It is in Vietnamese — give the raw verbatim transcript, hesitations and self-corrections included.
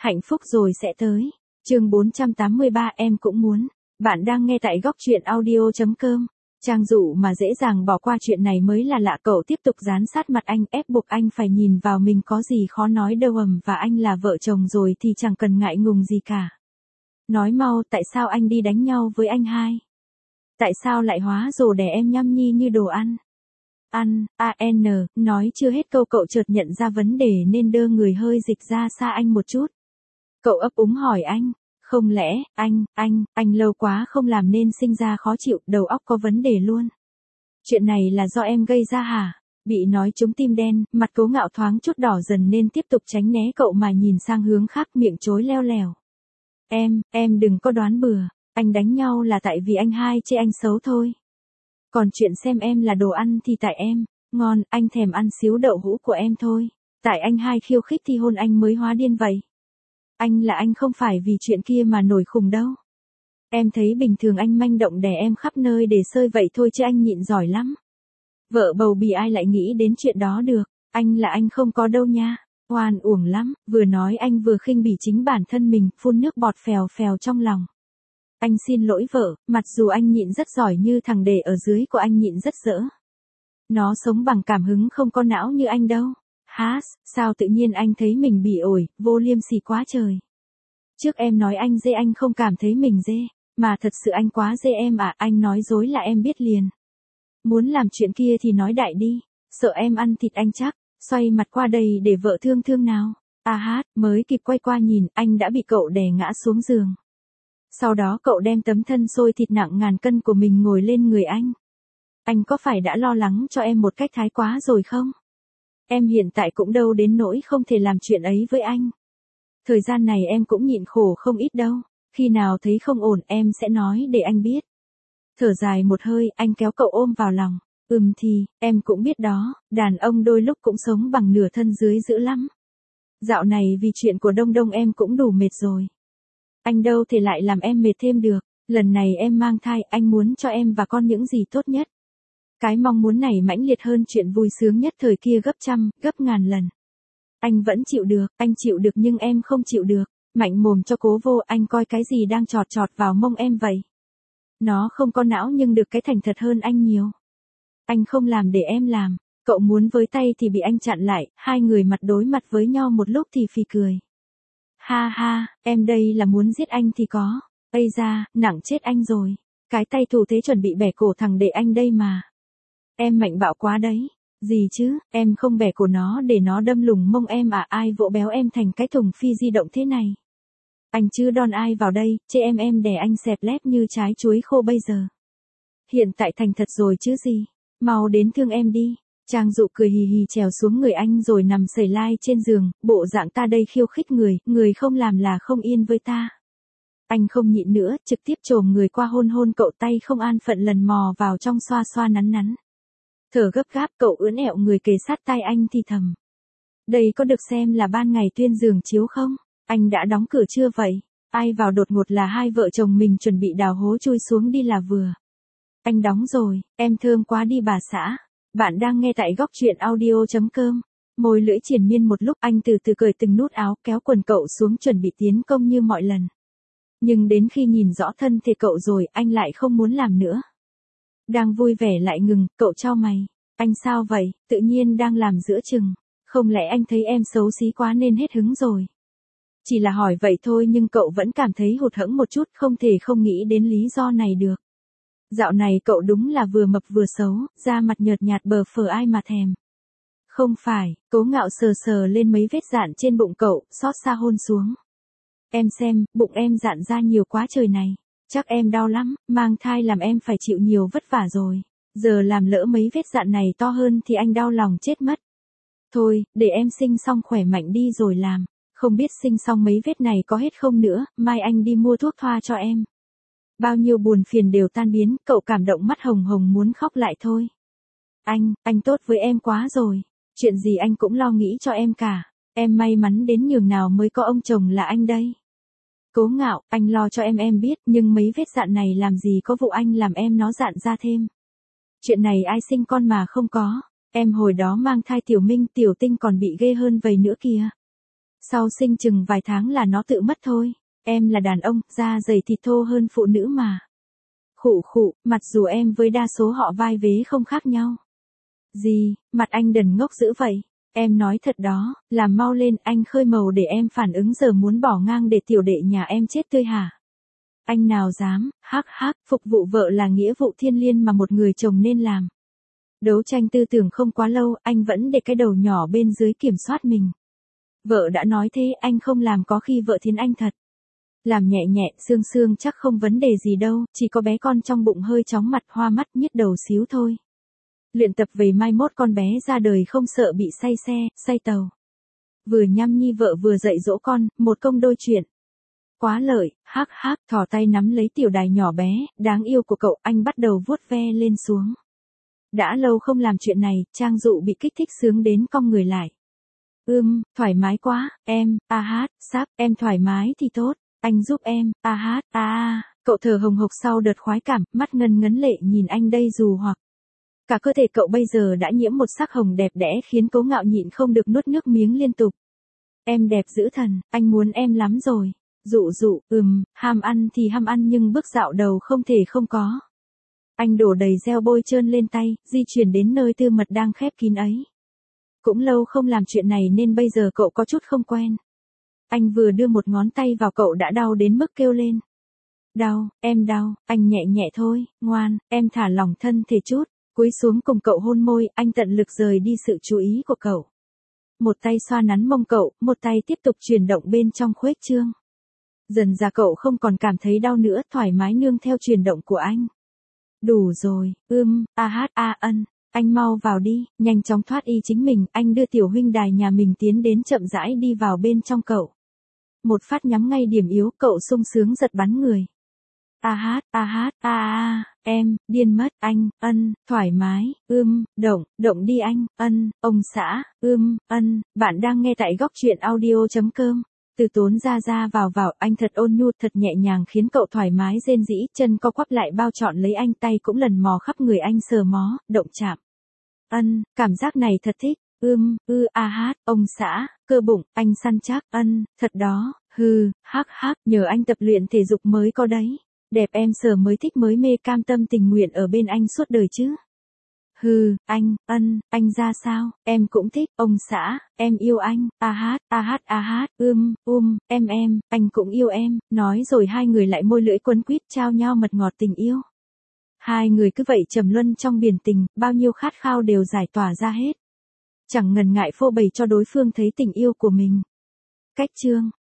Hạnh phúc rồi sẽ tới. Chương bốn trăm tám mươi ba em cũng muốn. Bạn đang nghe tại góc truyện audio chấm com. Trang dụ mà dễ dàng bỏ qua chuyện này mới là lạ. Cậu tiếp tục dán sát mặt anh, ép buộc anh phải nhìn vào mình, có gì khó nói đâu. Ầm, và anh là vợ chồng rồi thì chẳng cần ngại ngùng gì cả. Nói mau, tại sao anh đi đánh nhau với anh hai? Tại sao lại hóa rồ đẻ em nhăm nhi như đồ ăn? Ăn, an, nói chưa hết câu cậu chợt nhận ra vấn đề nên đơ người hơi dịch ra xa anh một chút. Cậu ấp úng hỏi anh, không lẽ, anh, anh, anh lâu quá không làm nên sinh ra khó chịu, đầu óc có vấn đề luôn. Chuyện này là do em gây ra hả? Bị nói trúng tim đen, mặt Cố Ngạo thoáng chút đỏ dần nên tiếp tục tránh né cậu mà nhìn sang hướng khác, miệng chối leo lèo. Em, em đừng có đoán bừa, anh đánh nhau là tại vì anh hai chê anh xấu thôi. Còn chuyện xem em là đồ ăn thì tại em, ngon, anh thèm ăn xíu đậu hũ của em thôi. Tại anh hai khiêu khích thì hôn anh mới hóa điên vậy. Anh là anh không phải vì chuyện kia mà nổi khùng đâu. Em thấy bình thường anh manh động đè em khắp nơi để sơi vậy thôi chứ anh nhịn giỏi lắm. Vợ bầu bì ai lại nghĩ đến chuyện đó được, anh là anh không có đâu nha. Oan uổng lắm, vừa nói anh vừa khinh bỉ chính bản thân mình, phun nước bọt phèo phèo trong lòng. Anh xin lỗi vợ, mặc dù anh nhịn rất giỏi như thằng đề ở dưới của anh nhịn rất dỡ. Nó sống bằng cảm hứng không có não như anh đâu. Há, sao tự nhiên anh thấy mình bị ổi, vô liêm sỉ quá trời. Trước em nói anh dê anh không cảm thấy mình dê, mà thật sự anh quá dê em à, anh nói dối là em biết liền. Muốn làm chuyện kia thì nói đại đi, sợ em ăn thịt anh chắc, xoay mặt qua đây để vợ thương thương nào. À hát, mới kịp quay qua nhìn, anh đã bị cậu đè ngã xuống giường. Sau đó cậu đem tấm thân xôi thịt nặng ngàn cân của mình ngồi lên người anh. Anh có phải đã lo lắng cho em một cách thái quá rồi không? Em hiện tại cũng đâu đến nỗi không thể làm chuyện ấy với anh. Thời gian này em cũng nhịn khổ không ít đâu. Khi nào thấy không ổn em sẽ nói để anh biết. Thở dài một hơi, anh kéo cậu ôm vào lòng. Ừm thì, em cũng biết đó, đàn ông đôi lúc cũng sống bằng nửa thân dưới dữ lắm. Dạo này vì chuyện của Đông Đông em cũng đủ mệt rồi. Anh đâu thể lại làm em mệt thêm được. Lần này em mang thai, anh muốn cho em và con những gì tốt nhất. Cái mong muốn này mãnh liệt hơn chuyện vui sướng nhất thời kia gấp trăm, gấp ngàn lần. Anh vẫn chịu được, anh chịu được nhưng em không chịu được. Mạnh mồm cho cố vô, anh coi cái gì đang chọt chọt vào mông em vậy. Nó không có não nhưng được cái thành thật hơn anh nhiều. Anh không làm để em làm. Cậu muốn với tay thì bị anh chặn lại, hai người mặt đối mặt với nhau một lúc thì phì cười. Ha ha, em đây là muốn giết anh thì có. Ây da, nặng chết anh rồi. Cái tay thủ thế chuẩn bị bẻ cổ thằng đệ anh đây mà. Em mạnh bạo quá đấy. Gì chứ, em không bẻ cổ nó để nó đâm lủng mông em à, ai vỗ béo em thành cái thùng phi di động thế này. Anh chưa đòn ai vào đây, chê em em đè anh xẹp lép như trái chuối khô bây giờ. Hiện tại thành thật rồi chứ gì, mau đến thương em đi. Trang Dụ cười hì hì trèo xuống người anh rồi nằm sẩy lai trên giường, bộ dạng ta đây khiêu khích người, người không làm là không yên với ta. Anh không nhịn nữa, trực tiếp chồm người qua hôn hôn cậu, tay không an phận lần mò vào trong xoa xoa nắn nắn. Thở gấp gáp cậu ưỡn ẹo người kề sát tai anh thì thầm. Đây có được xem là ban ngày tuyên giường chiếu không? Anh đã đóng cửa chưa vậy? Ai vào đột ngột là hai vợ chồng mình chuẩn bị đào hố chui xuống đi là vừa. Anh đóng rồi, em thơm quá đi bà xã. Bạn đang nghe tại góc truyện audio chấm com. Môi lưỡi triền miên một lúc, anh từ từ cởi từng nút áo, kéo quần cậu xuống chuẩn bị tiến công như mọi lần. Nhưng đến khi nhìn rõ thân thể cậu rồi, anh lại không muốn làm nữa. Đang vui vẻ lại ngừng, cậu chau mày. Anh sao vậy, tự nhiên đang làm giữa chừng. Không lẽ anh thấy em xấu xí quá nên hết hứng rồi? Chỉ là hỏi vậy thôi nhưng cậu vẫn cảm thấy hụt hẫng một chút, không thể không nghĩ đến lý do này được. Dạo này cậu đúng là vừa mập vừa xấu, da mặt nhợt nhạt bờ phờ ai mà thèm. Không phải, Cố Ngạo sờ sờ lên mấy vết dạn trên bụng cậu, xót xa hôn xuống. Em xem, bụng em dạn ra nhiều quá trời này. Chắc em đau lắm, mang thai làm em phải chịu nhiều vất vả rồi. Giờ làm lỡ mấy vết dạn này to hơn thì anh đau lòng chết mất. Thôi, để em sinh xong khỏe mạnh đi rồi làm. Không biết sinh xong mấy vết này có hết không nữa, mai anh đi mua thuốc thoa cho em. Bao nhiêu buồn phiền đều tan biến, cậu cảm động mắt hồng hồng muốn khóc lại thôi. Anh, anh tốt với em quá rồi. Chuyện gì anh cũng lo nghĩ cho em cả. Em may mắn đến nhường nào mới có ông chồng là anh đây. Cố Ngạo, anh lo cho em em biết, nhưng mấy vết dạn này làm gì có vụ anh làm em nó dạn ra thêm. Chuyện này ai sinh con mà không có. Em hồi đó mang thai Tiểu Minh, Tiểu Tinh còn bị ghê hơn vậy nữa kìa. Sau sinh chừng vài tháng là nó tự mất thôi. Em là đàn ông, da dày thịt thô hơn phụ nữ mà. Khụ khụ, mặc dù em với đa số họ vai vế không khác nhau. Gì, mặt anh đần ngốc dữ vậy? Em nói thật đó, làm mau lên, anh khơi màu để em phản ứng, giờ muốn bỏ ngang để tiểu đệ nhà em chết tươi hả? Anh nào dám, hắc hắc, phục vụ vợ là nghĩa vụ thiêng liêng mà một người chồng nên làm. Đấu tranh tư tưởng không quá lâu, anh vẫn để cái đầu nhỏ bên dưới kiểm soát mình. Vợ đã nói thế, anh không làm có khi vợ thiến anh thật. Làm nhẹ nhẹ, xương xương chắc không vấn đề gì đâu, chỉ có bé con trong bụng hơi chóng mặt, hoa mắt, nhức đầu xíu thôi. Luyện tập về mai mốt con bé ra đời không sợ bị say xe, say tàu. Vừa nhăm nhi vợ vừa dạy dỗ con, một công đôi chuyện. Quá lợi, hắc hắc, thò tay nắm lấy tiểu đài nhỏ bé, đáng yêu của cậu, anh bắt đầu vuốt ve lên xuống. Đã lâu không làm chuyện này, Trang Dụ bị kích thích sướng đến cong người lại. Ưm, thoải mái quá, em, a hát, sắp, em thoải mái thì tốt, anh giúp em, a hát, a a, cậu thở hồng hộc sau đợt khoái cảm, mắt ngân ngấn lệ nhìn anh đây dù hoặc. Cả cơ thể cậu bây giờ đã nhiễm một sắc hồng đẹp đẽ khiến Cố Ngạo nhịn không được nuốt nước miếng liên tục. Em đẹp dữ thần, anh muốn em lắm rồi. Dụ dụ, ừm, ham ăn thì ham ăn nhưng bước dạo đầu không thể không có. Anh đổ đầy gel bôi trơn lên tay, di chuyển đến nơi tư mật đang khép kín ấy. Cũng lâu không làm chuyện này nên bây giờ cậu có chút không quen. Anh vừa đưa một ngón tay vào cậu đã đau đến mức kêu lên. Đau, em đau, anh nhẹ nhẹ thôi, ngoan, em thả lỏng thân thể chút. Cúi xuống cùng cậu hôn môi, anh tận lực rời đi sự chú ý của cậu. Một tay xoa nắn mông cậu, một tay tiếp tục chuyển động bên trong khuếch trương. Dần ra cậu không còn cảm thấy đau nữa, thoải mái nương theo chuyển động của anh. Đủ rồi, ưm, a hát a ân, anh mau vào đi, nhanh chóng thoát y chính mình, anh đưa tiểu huynh đài nhà mình tiến đến chậm rãi đi vào bên trong cậu. Một phát nhắm ngay điểm yếu, cậu sung sướng giật bắn người. A hát, a hát, a a, em, điên mất, anh, ân, thoải mái, ưm, động, động đi anh, ân, ông xã, ưm, ân, bạn đang nghe tại góc truyện audio.com. Từ tốn ra ra vào vào, anh thật ôn nhu, thật nhẹ nhàng khiến cậu thoải mái rên rỉ, chân co quắp lại bao trọn lấy anh, tay cũng lần mò khắp người anh sờ mó, động chạm. Ân, cảm giác này thật thích, ưm, ư a hát, ông xã, cơ bụng, anh săn chắc, ân, thật đó, hừ, hắc hắc, nhờ anh tập luyện thể dục mới có đấy. Đẹp em sờ mới thích mới mê, cam tâm tình nguyện ở bên anh suốt đời chứ. Hừ, anh, ân, anh ra sao, em cũng thích, ông xã, em yêu anh, a hát, a hát, a hát, ưm, um, em em, anh cũng yêu em, nói rồi hai người lại môi lưỡi quấn quýt trao nhau mật ngọt tình yêu. Hai người cứ vậy trầm luân trong biển tình, bao nhiêu khát khao đều giải tỏa ra hết. Chẳng ngần ngại phô bày cho đối phương thấy tình yêu của mình. Cách chương